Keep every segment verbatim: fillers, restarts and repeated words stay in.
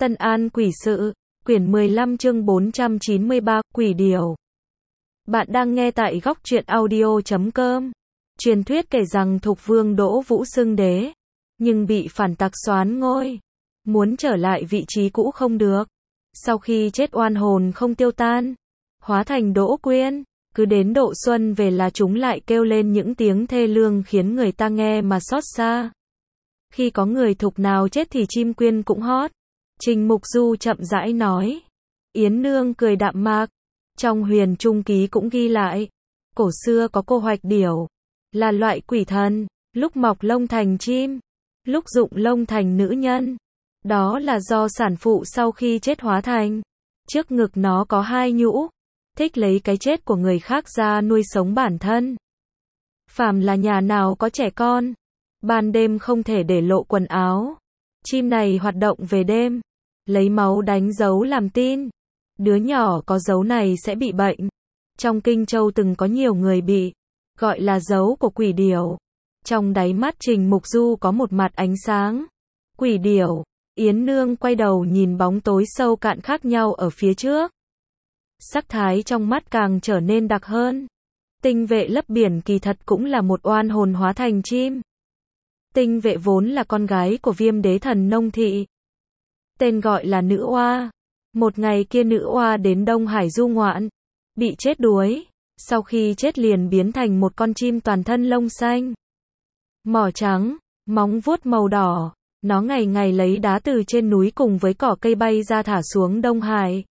Tân An Quỷ Sự, quyển mười lăm chương bốn trăm chín mươi ba, Quỷ Điểu. Bạn đang nghe tại góc truyện audio chấm com. Truyền thuyết kể rằng Thục Vương Đỗ Vũ xưng đế, nhưng bị phản tặc soán ngôi, muốn trở lại vị trí cũ không được. Sau khi chết oan hồn không tiêu tan, hóa thành Đỗ Quyên, cứ đến độ xuân về là chúng lại kêu lên những tiếng thê lương khiến người ta nghe mà xót xa. Khi có người thục nào chết thì chim quyên cũng hót. Trình Mục Du chậm rãi nói. Yến Nương cười đạm mạc. Trong Huyền Trung Ký cũng ghi lại, cổ xưa có cô hoạch điểu, là loại quỷ thần, lúc mọc lông thành chim, lúc rụng lông thành nữ nhân. Đó là do sản phụ sau khi chết hóa thành. Trước ngực nó có hai nhũ, thích lấy cái chết của người khác ra nuôi sống bản thân. Phàm là nhà nào có trẻ con, ban đêm không thể để lộ quần áo. Chim này hoạt động về đêm, lấy máu đánh dấu làm tin. Đứa nhỏ có dấu này sẽ bị bệnh. Trong Kinh Châu từng có nhiều người bị, gọi là dấu của quỷ điểu. Trong đáy mắt Trình Mục Du có một mặt ánh sáng. Quỷ điểu. Yến Nương quay đầu nhìn bóng tối sâu cạn khác nhau ở phía trước. Sắc thái trong mắt càng trở nên đặc hơn. Tinh Vệ lấp biển kỳ thật cũng là một oan hồn hóa thành chim. Tinh Vệ vốn là con gái của Viêm Đế Thần Nông Thị, tên gọi là Nữ Oa. Một ngày kia Nữ Oa đến Đông Hải du ngoạn, bị chết đuối. Sau khi chết liền biến thành một con chim toàn thân lông xanh, mỏ trắng, móng vuốt màu đỏ. Nó ngày ngày lấy đá từ trên núi cùng với cỏ cây bay ra thả xuống Đông Hải,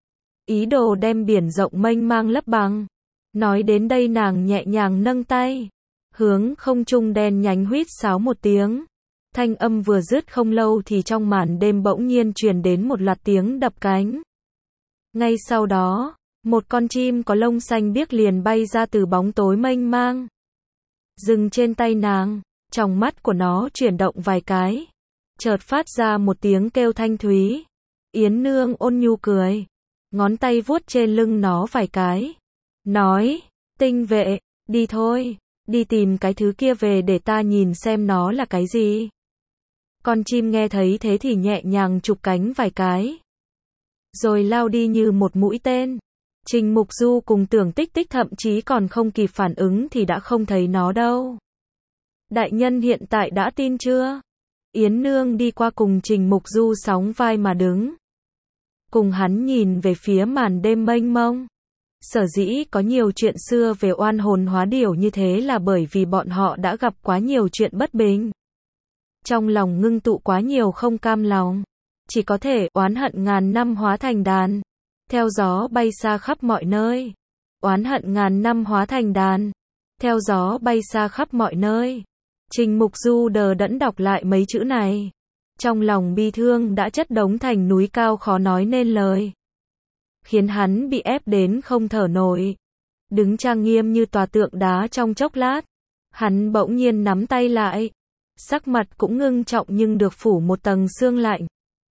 ý đồ đem biển rộng mênh mang lấp bằng. Nói đến đây nàng nhẹ nhàng nâng tay, hướng không trung đen nhánh huýt sáo một tiếng. Thanh âm vừa dứt không lâu thì trong màn đêm bỗng nhiên truyền đến một loạt tiếng đập cánh. Ngay sau đó, một con chim có lông xanh biếc liền bay ra từ bóng tối mênh mang, dừng trên tay nàng. Trong mắt của nó chuyển động vài cái, chợt phát ra một tiếng kêu thanh thúy. Yến Nương ôn nhu cười, ngón tay vuốt trên lưng nó vài cái, nói, Tinh Vệ, đi thôi, đi tìm cái thứ kia về để ta nhìn xem nó là cái gì. Con chim nghe thấy thế thì nhẹ nhàng chụp cánh vài cái, rồi lao đi như một mũi tên. Trình Mục Du cùng Tưởng Tích Tích thậm chí còn không kịp phản ứng thì đã không thấy nó đâu. Đại nhân hiện tại đã tin chưa? Yến Nương đi qua cùng Trình Mục Du sóng vai mà đứng, cùng hắn nhìn về phía màn đêm mênh mông. Sở dĩ có nhiều chuyện xưa về oan hồn hóa điểu như thế là bởi vì bọn họ đã gặp quá nhiều chuyện bất bình. Trong lòng ngưng tụ quá nhiều không cam lòng, chỉ có thể oán hận ngàn năm hóa thành đàn, theo gió bay xa khắp mọi nơi. Oán hận ngàn năm hóa thành đàn, theo gió bay xa khắp mọi nơi. Trình Mục Du đờ đẫn đọc lại mấy chữ này, trong lòng bi thương đã chất đống thành núi cao khó nói nên lời, khiến hắn bị ép đến không thở nổi. Đứng trang nghiêm như tòa tượng đá trong chốc lát, hắn bỗng nhiên nắm tay lại, sắc mặt cũng ngưng trọng nhưng được phủ một tầng sương lạnh.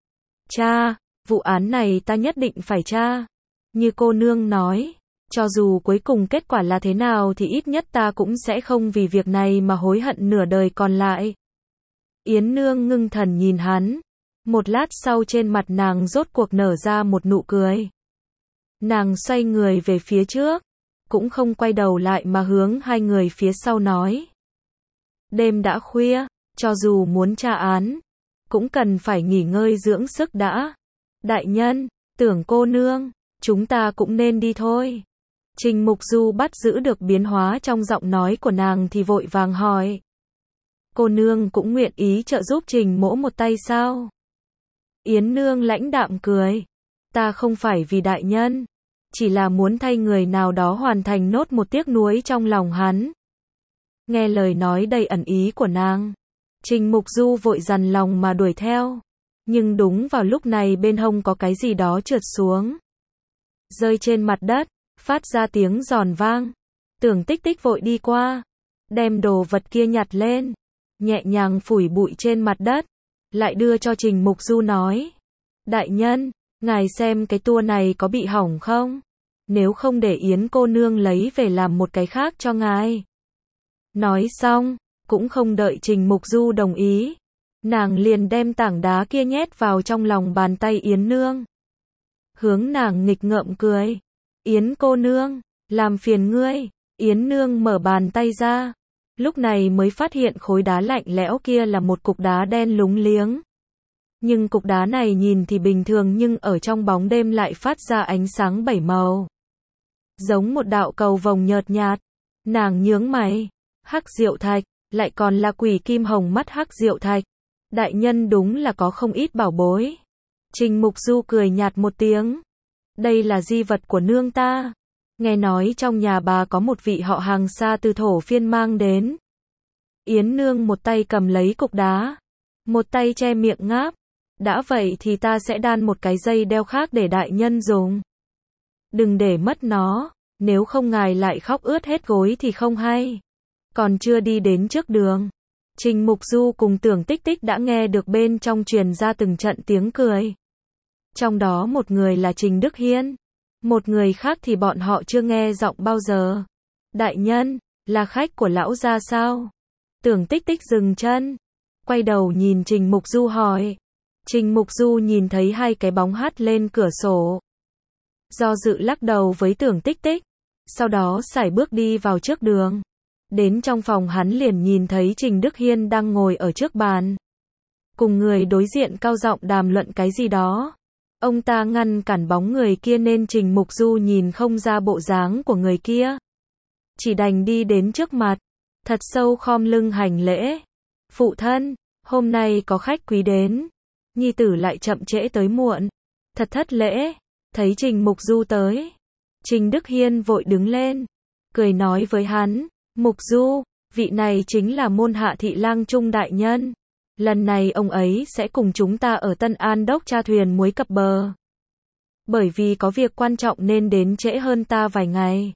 Cha, vụ án này ta nhất định phải tra. Như cô nương nói, cho dù cuối cùng kết quả là thế nào thì ít nhất ta cũng sẽ không vì việc này mà hối hận nửa đời còn lại. Yến Nương ngưng thần nhìn hắn, một lát sau trên mặt nàng rốt cuộc nở ra một nụ cười. Nàng xoay người về phía trước, cũng không quay đầu lại mà hướng hai người phía sau nói. Đêm đã khuya, cho dù muốn tra án, cũng cần phải nghỉ ngơi dưỡng sức đã. Đại nhân, Tưởng cô nương, chúng ta cũng nên đi thôi. Trình Mục Du bắt giữ được biến hóa trong giọng nói của nàng thì vội vàng hỏi. Cô nương cũng nguyện ý trợ giúp Trình mỗ một tay sao? Yến Nương lãnh đạm cười. Ta không phải vì đại nhân, chỉ là muốn thay người nào đó hoàn thành nốt một tiếc nuối trong lòng hắn. Nghe lời nói đầy ẩn ý của nàng, Trình Mục Du vội dằn lòng mà đuổi theo. Nhưng đúng vào lúc này bên hông có cái gì đó trượt xuống, rơi trên mặt đất, phát ra tiếng giòn vang. Tưởng Tích Tích vội đi qua, đem đồ vật kia nhặt lên, nhẹ nhàng phủi bụi trên mặt đất, lại đưa cho Trình Mục Du nói. Đại nhân, ngài xem cái tua này có bị hỏng không? Nếu không để Yến cô nương lấy về làm một cái khác cho ngài. Nói xong, cũng không đợi Trình Mục Du đồng ý, nàng liền đem tảng đá kia nhét vào trong lòng bàn tay Yến Nương. Hướng nàng nghịch ngợm cười. Yến cô nương, làm phiền ngươi. Yến Nương mở bàn tay ra. Lúc này mới phát hiện khối đá lạnh lẽo kia là một cục đá đen lúng liếng. Nhưng cục đá này nhìn thì bình thường nhưng ở trong bóng đêm lại phát ra ánh sáng bảy màu. Giống một đạo cầu vồng nhợt nhạt. Nàng nhướng mày. Hắc Diệu Thạch, lại còn là quỷ kim hồng mắt Hắc Diệu Thạch. Đại nhân đúng là có không ít bảo bối. Trình Mục Du cười nhạt một tiếng. Đây là di vật của nương ta. Nghe nói trong nhà bà có một vị họ hàng xa từ thổ phiên mang đến. Yến Nương một tay cầm lấy cục đá, một tay che miệng ngáp. Đã vậy thì ta sẽ đan một cái dây đeo khác để đại nhân dùng. Đừng để mất nó, nếu không ngài lại khóc ướt hết gối thì không hay. Còn chưa đi đến trước đường, Trình Mục Du cùng Tưởng Tích Tích đã nghe được bên trong truyền ra từng trận tiếng cười. Trong đó một người là Trình Đức Hiên, một người khác thì bọn họ chưa nghe giọng bao giờ. Đại nhân, là khách của lão gia sao? Tưởng Tích Tích dừng chân, quay đầu nhìn Trình Mục Du hỏi. Trình Mục Du nhìn thấy hai cái bóng hắt lên cửa sổ. Do dự lắc đầu với Tưởng Tích Tích, sau đó sải bước đi vào trước đường. Đến trong phòng hắn liền nhìn thấy Trình Đức Hiên đang ngồi ở trước bàn. Cùng người đối diện cao giọng đàm luận cái gì đó. Ông ta ngăn cản bóng người kia nên Trình Mục Du nhìn không ra bộ dáng của người kia. Chỉ đành đi đến trước mặt, thật sâu khom lưng hành lễ. Phụ thân, hôm nay có khách quý đến. Nhi tử lại chậm trễ tới muộn. Thật thất lễ. Thấy Trình Mục Du tới, Trình Đức Hiên vội đứng lên, cười nói với hắn. Mục Du, vị này chính là môn hạ thị lang Trung đại nhân. Lần này ông ấy sẽ cùng chúng ta ở Tân An đốc tra thuyền muối cập bờ. Bởi vì có việc quan trọng nên đến trễ hơn ta vài ngày.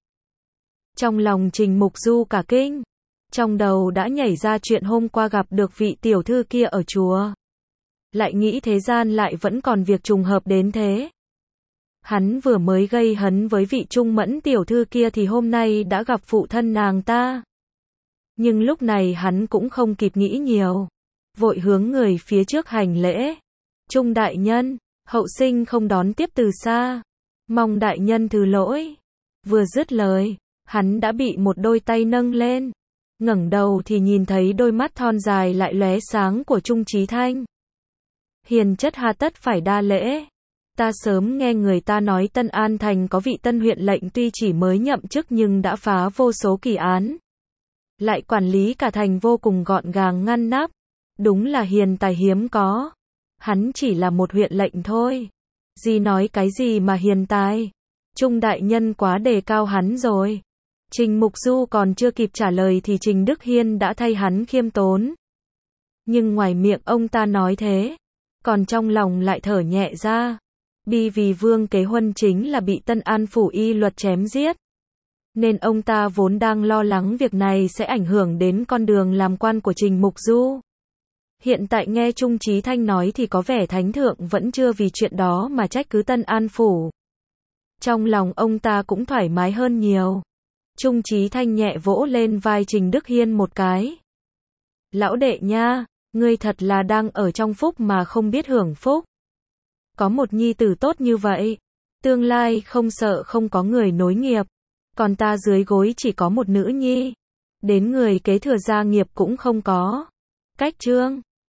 Trong lòng Trình Mục Du cả kinh. Trong đầu đã nhảy ra chuyện hôm qua gặp được vị tiểu thư kia ở chùa. Lại nghĩ thế gian lại vẫn còn việc trùng hợp đến thế. Hắn vừa mới gây hấn với vị Trung Mẫn tiểu thư kia thì hôm nay đã gặp phụ thân nàng ta. Nhưng lúc này hắn cũng không kịp nghĩ nhiều. Vội hướng người phía trước hành lễ. Trung đại nhân, hậu sinh không đón tiếp từ xa. Mong đại nhân thứ lỗi. Vừa dứt lời, hắn đã bị một đôi tay nâng lên. Ngẩng đầu thì nhìn thấy đôi mắt thon dài lại lóe sáng của Trung Chí Thanh. Hiền chất hà tất phải đa lễ. Ta sớm nghe người ta nói Tân An Thành có vị tân huyện lệnh tuy chỉ mới nhậm chức nhưng đã phá vô số kỳ án. Lại quản lý cả thành vô cùng gọn gàng ngăn nắp. Đúng là hiền tài hiếm có. Hắn chỉ là một huyện lệnh thôi. Gì nói cái gì mà hiền tài. Trung đại nhân quá đề cao hắn rồi. Trình Mục Du còn chưa kịp trả lời thì Trình Đức Hiên đã thay hắn khiêm tốn. Nhưng ngoài miệng ông ta nói thế, còn trong lòng lại thở nhẹ ra. Bi vì Vương Kế Huân chính là bị Tân An phủ y luật chém giết. Nên ông ta vốn đang lo lắng việc này sẽ ảnh hưởng đến con đường làm quan của Trình Mục Du. Hiện tại nghe Trung Chí Thanh nói thì có vẻ thánh thượng vẫn chưa vì chuyện đó mà trách cứ Tân An phủ. Trong lòng ông ta cũng thoải mái hơn nhiều. Trung Chí Thanh nhẹ vỗ lên vai Trình Đức Hiên một cái. Lão đệ nha, ngươi thật là đang ở trong phúc mà không biết hưởng phúc. Có một nhi tử tốt như vậy, tương lai không sợ không có người nối nghiệp. Còn ta dưới gối chỉ có một nữ nhi, đến người kế thừa gia nghiệp cũng không có. Cách chương